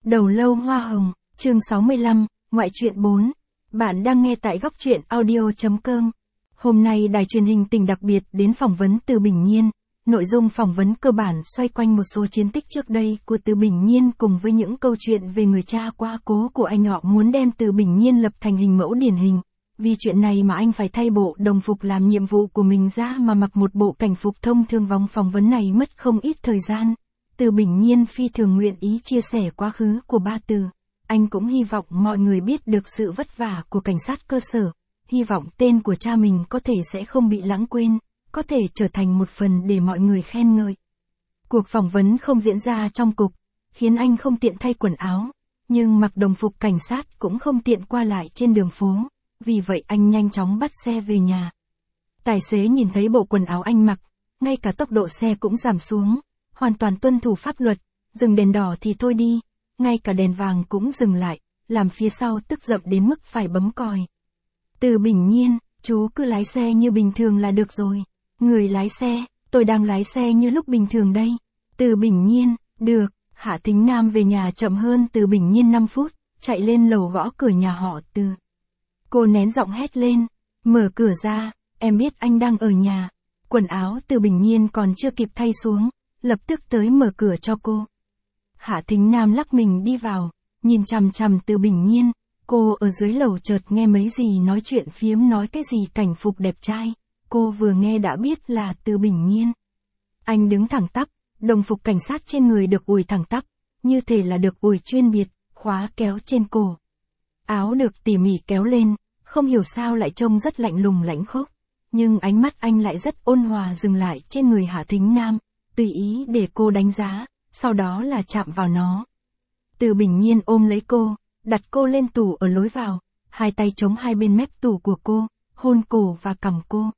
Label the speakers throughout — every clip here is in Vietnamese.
Speaker 1: Đầu lâu hoa hồng, chương 65, ngoại truyện 4. Bạn đang nghe tại góc truyện audio.com. Hôm nay đài truyền hình tỉnh đặc biệt đến phỏng vấn Từ Bình Nhiên. Nội dung phỏng vấn cơ bản xoay quanh một số chiến tích trước đây của Từ Bình Nhiên cùng với những câu chuyện về người cha quá cố của anh họ muốn đem Từ Bình Nhiên lập thành hình mẫu điển hình. Vì chuyện này mà anh phải thay bộ đồng phục làm nhiệm vụ của mình ra mà mặc một bộ cảnh phục thông thường. Vòng phỏng vấn này mất không ít thời gian. Từ Bình Nhiên phi thường nguyện ý chia sẻ quá khứ của ba Từ. Anh cũng hy vọng mọi người biết được sự vất vả của cảnh sát cơ sở. Hy vọng tên của cha mình có thể sẽ không bị lãng quên, có thể trở thành một phần để mọi người khen ngợi. Cuộc phỏng vấn không diễn ra trong cục, khiến anh không tiện thay quần áo, nhưng mặc đồng phục cảnh sát cũng không tiện qua lại trên đường phố, vì vậy anh nhanh chóng bắt xe về nhà. Tài xế nhìn thấy bộ quần áo anh mặc, ngay cả tốc độ xe cũng giảm xuống, hoàn toàn tuân thủ pháp luật, dừng đèn đỏ thì thôi đi, ngay cả đèn vàng cũng dừng lại, làm phía sau tức giận đến mức phải bấm còi. Từ Bình Nhiên, chú cứ lái xe như bình thường là được rồi. Người lái xe, tôi đang lái xe như lúc bình thường đây. Từ Bình Nhiên, được. Hạ Thính Nam về nhà chậm hơn Từ Bình Nhiên 5 phút, chạy lên lầu gõ cửa nhà họ Từ. Cô nén giọng hét lên, mở cửa ra, em biết anh đang ở nhà. Quần áo Từ Bình Nhiên còn chưa kịp thay xuống, lập tức tới mở cửa cho cô. Hạ Thính Nam lắc mình đi vào, nhìn chằm chằm Từ Bình Nhiên. Cô ở dưới lầu chợt nghe mấy gì nói chuyện phiếm nói cái gì cảnh phục đẹp trai. Cô vừa nghe đã biết là Từ Bình Nhiên. Anh đứng thẳng tắp, đồng phục cảnh sát trên người được ủi thẳng tắp, như thể là được ủi chuyên biệt, khóa kéo trên cổ. Áo được tỉ mỉ kéo lên, không hiểu sao lại trông rất lạnh lùng lãnh khốc. Nhưng ánh mắt anh lại rất ôn hòa dừng lại trên người Hạ Thính Nam, tùy ý để cô đánh giá, sau đó là chạm vào nó. Từ Bình Nhiên ôm lấy cô, đặt cô lên tủ ở lối vào, hai tay chống hai bên mép tủ của cô, hôn cổ và cằm cô.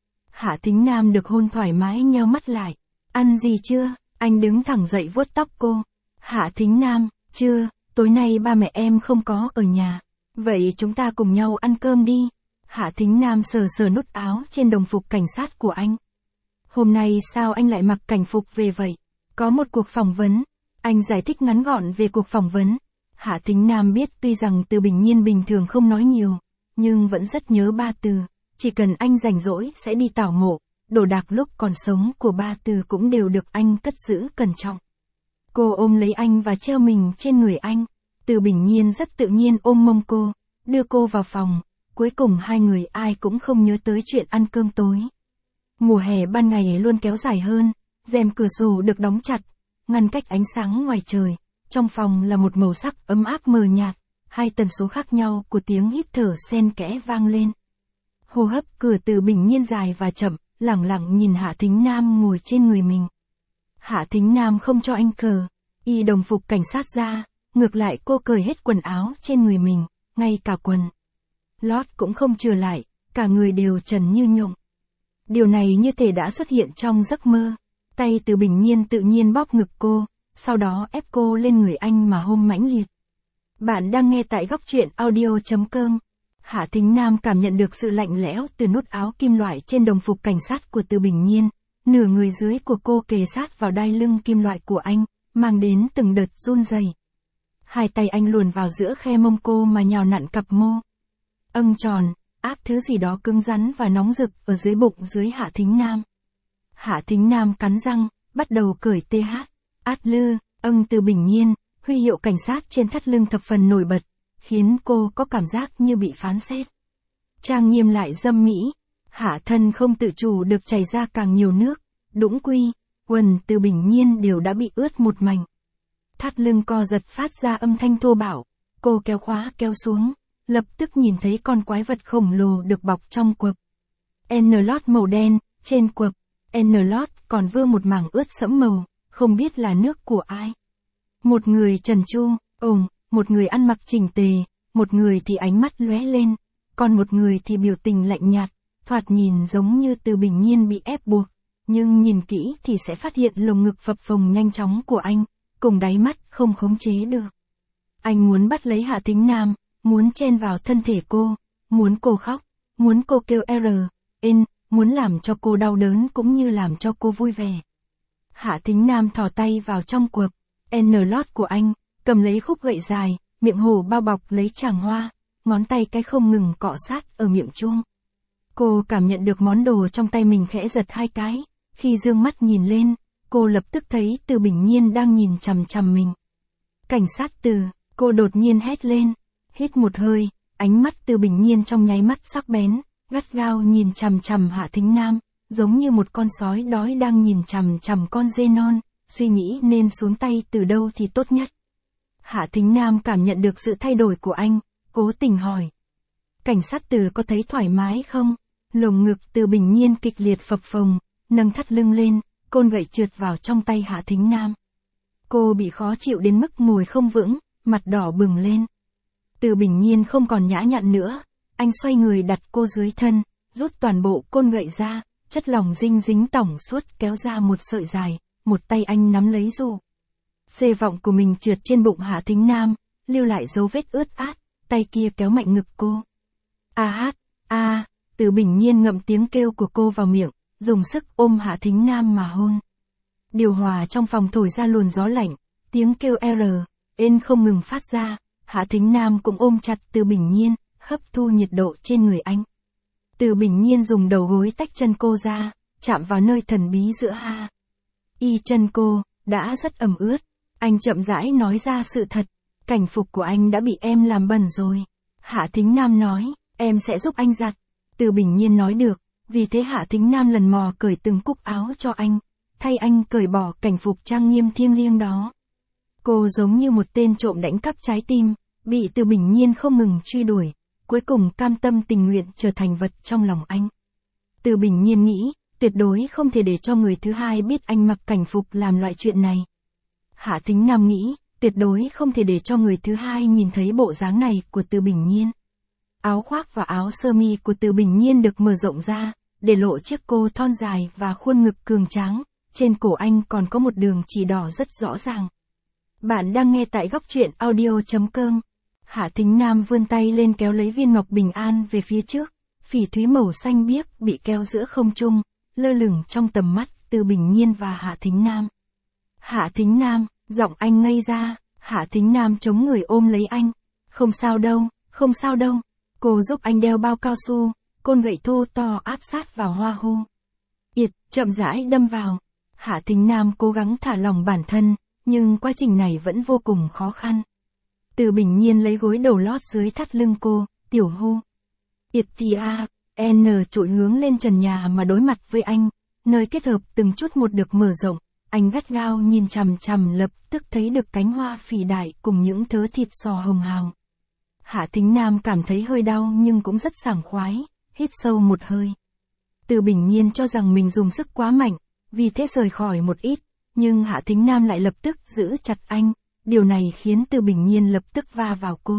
Speaker 1: Hạ Thính Nam được hôn thoải mái nheo mắt lại. Ăn gì chưa? Anh đứng thẳng dậy vuốt tóc cô. Hạ Thính Nam, chưa, tối nay ba mẹ em không có ở nhà. Vậy chúng ta cùng nhau ăn cơm đi. Hạ Thính Nam sờ sờ nút áo trên đồng phục cảnh sát của anh. Hôm nay sao anh lại mặc cảnh phục về vậy? Có một cuộc phỏng vấn. Anh giải thích ngắn gọn về cuộc phỏng vấn. Hạ Thính Nam biết tuy rằng Từ Bình Nhiên bình thường không nói nhiều, nhưng vẫn rất nhớ ba Từ. Chỉ cần anh rảnh rỗi sẽ đi tảo mộ, đồ đạc lúc còn sống của ba Từ cũng đều được anh cất giữ cẩn trọng. Cô ôm lấy anh và treo mình trên người anh. Từ Bình Nhiên rất tự nhiên ôm mông cô, đưa cô vào phòng. Cuối cùng hai người ai cũng không nhớ tới chuyện ăn cơm tối. Mùa hè ban ngày luôn kéo dài hơn, rèm cửa sổ được đóng chặt, ngăn cách ánh sáng ngoài trời. Trong phòng là một màu sắc ấm áp mờ nhạt, hai tần số khác nhau của tiếng hít thở xen kẽ vang lên. Hô hấp của Từ Bình Nhiên dài và chậm, lẳng lặng nhìn Hạ Thính Nam ngồi trên người mình. Hạ Thính Nam không cho anh cờ, y đồng phục cảnh sát ra, ngược lại cô cởi hết quần áo trên người mình, ngay cả quần lót cũng không chừa lại, cả người đều trần như nhộng. Điều này như thể đã xuất hiện trong giấc mơ. Tay Từ Bình Nhiên tự nhiên bóp ngực cô, sau đó ép cô lên người anh mà hôn mãnh liệt. Bạn đang nghe tại góc truyện audio.com. Hạ Thính Nam cảm nhận được sự lạnh lẽo từ nút áo kim loại trên đồng phục cảnh sát của Từ Bình Nhiên. Nửa người dưới của cô kề sát vào đai lưng kim loại của anh, mang đến từng đợt run rẩy. Hai tay anh luồn vào giữa khe mông cô mà nhào nặn cặp mô. Âng tròn, áp thứ gì đó cứng rắn và nóng rực ở dưới bụng dưới Hạ Thính Nam. Hạ Thính Nam cắn răng, bắt đầu cởi TH. Át lư, Từ Bình Nhiên, huy hiệu cảnh sát trên thắt lưng thập phần nổi bật, khiến cô có cảm giác như bị phán xét. Trang nghiêm lại dâm mỹ, hạ thân không tự chủ được chảy ra càng nhiều nước, đũng quy, quần Từ Bình Nhiên đều đã bị ướt một mảnh. Thắt lưng co giật phát ra âm thanh thô bạo, cô kéo khóa kéo xuống, lập tức nhìn thấy con quái vật khổng lồ được bọc trong quần. N-lót màu đen, trên quần, N-lót còn vương một mảng ướt sẫm màu. Không biết là nước của ai. Một người trần tru, một người ăn mặc chỉnh tề, một người thì ánh mắt lóe lên, còn một người thì biểu tình lạnh nhạt, thoạt nhìn giống như Từ Bình Nhiên bị ép buộc, nhưng nhìn kỹ thì sẽ phát hiện lồng ngực phập phồng nhanh chóng của anh, cùng đáy mắt không khống chế được. Anh muốn bắt lấy Hạ Thính Nam, muốn chen vào thân thể cô, muốn cô khóc, muốn cô kêu muốn làm cho cô đau đớn cũng như làm cho cô vui vẻ. Hạ Thính Nam thò tay vào trong quần N-lót của anh, cầm lấy khúc gậy dài, miệng hồ bao bọc lấy tràng hoa, ngón tay cái không ngừng cọ sát ở miệng chuông. Cô cảm nhận được món đồ trong tay mình khẽ giật hai cái, khi dương mắt nhìn lên, cô lập tức thấy Từ Bình Nhiên đang nhìn chằm chằm mình. Cảnh sát Từ, cô đột nhiên hét lên, hít một hơi, ánh mắt Từ Bình Nhiên trong nháy mắt sắc bén, gắt gao nhìn chằm chằm Hạ Thính Nam, giống như một con sói đói đang nhìn chằm chằm con dê non, suy nghĩ nên xuống tay từ đâu thì tốt nhất. Hạ Thính Nam cảm nhận được sự thay đổi của anh, cố tình hỏi. Cảnh sát Từ có thấy thoải mái không? Lồng ngực Từ Bình Nhiên kịch liệt phập phồng, nâng thắt lưng lên, côn gậy trượt vào trong tay Hạ Thính Nam. Cô bị khó chịu đến mức ngồi không vững, mặt đỏ bừng lên. Từ Bình Nhiên không còn nhã nhặn nữa, anh xoay người đặt cô dưới thân, rút toàn bộ côn gậy ra, chất lỏng dinh dính tỏng suốt kéo ra một sợi dài, một tay anh nắm lấy dù. Xê vọng của mình trượt trên bụng Hạ Thính Nam, lưu lại dấu vết ướt át, tay kia kéo mạnh ngực cô. Từ Bình Nhiên ngậm tiếng kêu của cô vào miệng, dùng sức ôm Hạ Thính Nam mà hôn. Điều hòa trong phòng thổi ra luồng gió lạnh, tiếng kêu không ngừng phát ra, Hạ Thính Nam cũng ôm chặt Từ Bình Nhiên, hấp thu nhiệt độ trên người anh. Từ Bình Nhiên dùng đầu gối tách chân cô ra, chạm vào nơi thần bí giữa chân cô, đã rất ẩm ướt. Anh chậm rãi nói ra sự thật, cảnh phục của anh đã bị em làm bẩn rồi. Hạ Thính Nam nói, em sẽ giúp anh giặt. Từ Bình Nhiên nói được, vì thế Hạ Thính Nam lần mò cởi từng cúc áo cho anh, thay anh cởi bỏ cảnh phục trang nghiêm thiêng liêng đó. Cô giống như một tên trộm đánh cắp trái tim, bị Từ Bình Nhiên không ngừng truy đuổi, cuối cùng cam tâm tình nguyện trở thành vật trong lòng anh. Từ Bình Nhiên nghĩ, tuyệt đối không thể để cho người thứ hai biết anh mặc cảnh phục làm loại chuyện này. Hạ Thính Nam nghĩ, tuyệt đối không thể để cho người thứ hai nhìn thấy bộ dáng này của Từ Bình Nhiên. Áo khoác và áo sơ mi của Từ Bình Nhiên được mở rộng ra, để lộ chiếc cô thon dài và khuôn ngực cường tráng, trên cổ anh còn có một đường chỉ đỏ rất rõ ràng. Bạn đang nghe tại góc truyện audio.com. Hạ Thính Nam vươn tay lên kéo lấy viên ngọc bình an về phía trước, phỉ thúy màu xanh biếc bị kéo giữa không trung, lơ lửng trong tầm mắt Từ Bình Nhiên và Hạ Thính Nam. Hạ Thính Nam, giọng anh ngây ra, Hạ Thính Nam chống người ôm lấy anh. Không sao đâu, không sao đâu. Cô giúp anh đeo bao cao su, côn gậy thô to áp sát vào hoa hu. Chậm rãi đâm vào. Hạ Thính Nam cố gắng thả lỏng bản thân, nhưng quá trình này vẫn vô cùng khó khăn. Từ Bình Nhiên lấy gối đầu lót dưới thắt lưng cô, tiểu hu. Trụi hướng lên trần nhà mà đối mặt với anh, nơi kết hợp từng chút một được mở rộng, anh gắt gao nhìn chằm chằm lập tức thấy được cánh hoa phì đại cùng những thớ thịt sò hồng hào. Hạ Thính Nam cảm thấy hơi đau nhưng cũng rất sảng khoái, hít sâu một hơi. Từ Bình Nhiên cho rằng mình dùng sức quá mạnh, vì thế rời khỏi một ít, nhưng Hạ Thính Nam lại lập tức giữ chặt anh, điều này khiến Từ Bình Nhiên lập tức va vào cô.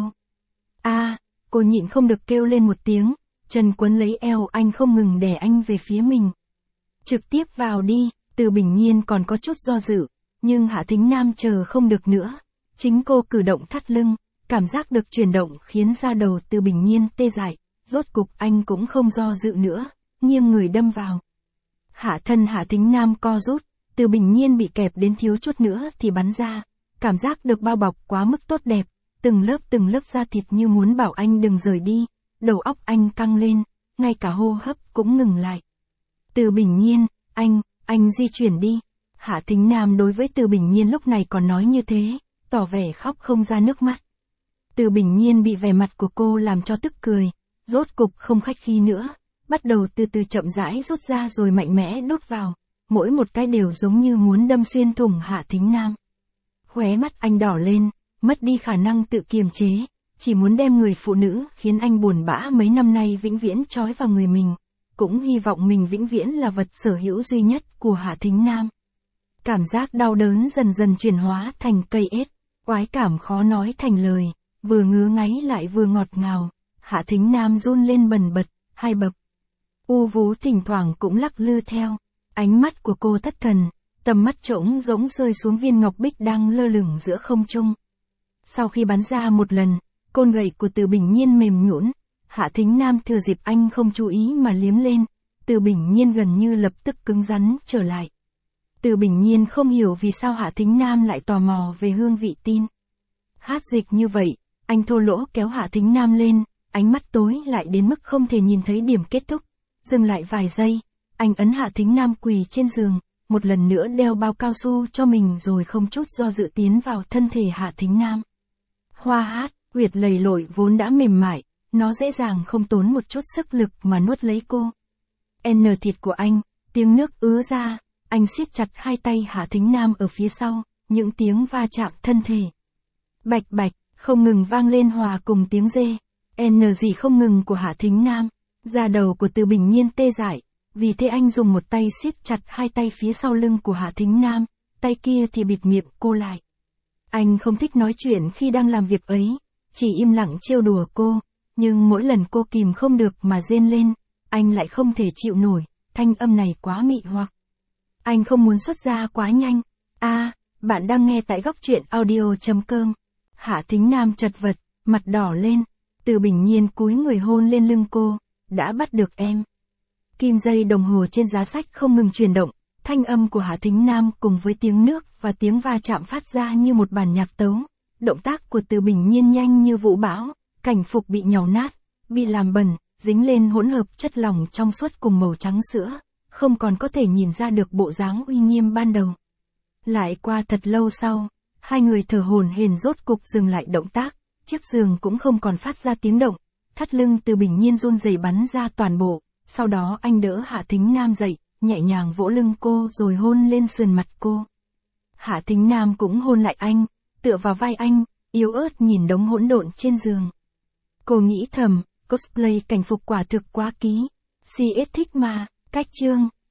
Speaker 1: Cô nhịn không được kêu lên một tiếng, chân quấn lấy eo anh không ngừng đè anh về phía mình. Trực tiếp vào đi. Từ Bình Nhiên còn có chút do dự, nhưng Hạ Thính Nam chờ không được nữa. Chính cô cử động thắt lưng, cảm giác được chuyển động khiến da đầu Từ Bình Nhiên tê dại, rốt cục anh cũng không do dự nữa, nghiêng người đâm vào. Hạ Thính Nam co rút, Từ Bình Nhiên bị kẹp đến thiếu chút nữa thì bắn ra, cảm giác được bao bọc quá mức tốt đẹp, từng lớp da thịt như muốn bảo anh đừng rời đi, đầu óc anh căng lên, ngay cả hô hấp cũng ngừng lại. Từ Bình Nhiên, anh di chuyển đi. Hạ Thính Nam đối với Từ Bình Nhiên lúc này còn nói như thế, tỏ vẻ khóc không ra nước mắt. Từ Bình Nhiên bị vẻ mặt của cô làm cho tức cười, rốt cục không khách khí nữa, bắt đầu từ từ chậm rãi rút ra rồi mạnh mẽ đút vào, mỗi một cái đều giống như muốn đâm xuyên thủng Hạ Thính Nam. Khóe mắt anh đỏ lên, mất đi khả năng tự kiềm chế, chỉ muốn đem người phụ nữ khiến anh buồn bã mấy năm nay vĩnh viễn trói vào người mình, cũng hy vọng mình vĩnh viễn là vật sở hữu duy nhất của Hạ Thính Nam. Cảm giác đau đớn dần dần chuyển hóa thành cây ết, oái cảm khó nói thành lời, vừa ngứa ngáy lại vừa ngọt ngào. Hạ Thính Nam run lên bần bật, hai bập. U vú thỉnh thoảng cũng lắc lư theo, ánh mắt của cô thất thần, tầm mắt trống rỗng rơi xuống viên ngọc bích đang lơ lửng giữa không trung. Sau khi bắn ra một lần, côn gậy của Từ Bình Nhiên mềm nhũn, Hạ Thính Nam thừa dịp anh không chú ý mà liếm lên, Từ Bình Nhiên gần như lập tức cứng rắn trở lại. Từ Bình Nhiên không hiểu vì sao Hạ Thính Nam lại tò mò về hương vị tin. Hát dịch như vậy, anh thô lỗ kéo Hạ Thính Nam lên, ánh mắt tối lại đến mức không thể nhìn thấy điểm kết thúc. Dừng lại vài giây, anh ấn Hạ Thính Nam quỳ trên giường, một lần nữa đeo bao cao su cho mình rồi không chút do dự tiến vào thân thể Hạ Thính Nam. Hoa hát, huyệt lầy lội vốn đã mềm mại, nó dễ dàng không tốn một chút sức lực mà nuốt lấy cô. Thịt của anh, tiếng nước ứa ra, anh siết chặt hai tay Hạ Thính Nam ở phía sau, những tiếng va chạm thân thể. Bạch bạch, không ngừng vang lên hòa cùng tiếng dê. Gì không ngừng của Hạ Thính Nam. Da đầu của Từ Bình Nhiên tê dại, vì thế anh dùng một tay siết chặt hai tay phía sau lưng của Hạ Thính Nam, tay kia thì bịt miệng cô lại. Anh không thích nói chuyện khi đang làm việc ấy, chỉ im lặng trêu đùa cô, nhưng mỗi lần cô kìm không được mà rên lên, anh lại không thể chịu nổi, thanh âm này quá mị hoặc. Anh không muốn xuất ra quá nhanh. Bạn đang nghe tại góc truyện audio.com. Hạ Thính Nam chật vật, mặt đỏ lên, Từ Bình Nhiên cúi người hôn lên lưng cô, đã bắt được em. Kim dây đồng hồ trên giá sách không ngừng chuyển động, thanh âm của Hạ Thính Nam cùng với tiếng nước và tiếng va chạm phát ra như một bản nhạc tấu. Động tác của Từ Bình Nhiên nhanh như vũ bão, cảnh phục bị nhàu nát, bị làm bẩn, dính lên hỗn hợp chất lỏng trong suốt cùng màu trắng sữa, không còn có thể nhìn ra được bộ dáng uy nghiêm ban đầu. Lại qua thật lâu sau, hai người thở hổn hển rốt cục dừng lại động tác, chiếc giường cũng không còn phát ra tiếng động, thắt lưng Từ Bình Nhiên run rẩy bắn ra toàn bộ, sau đó anh đỡ Hạ Thính Nam dậy, nhẹ nhàng vỗ lưng cô rồi hôn lên sườn mặt cô. Hạ Thính Nam cũng hôn lại anh, tựa vào vai anh, yếu ớt nhìn đống hỗn độn trên giường. Cô nghĩ thầm, cosplay cảnh phục quả thực quá ký. CS thích mà, cách chương.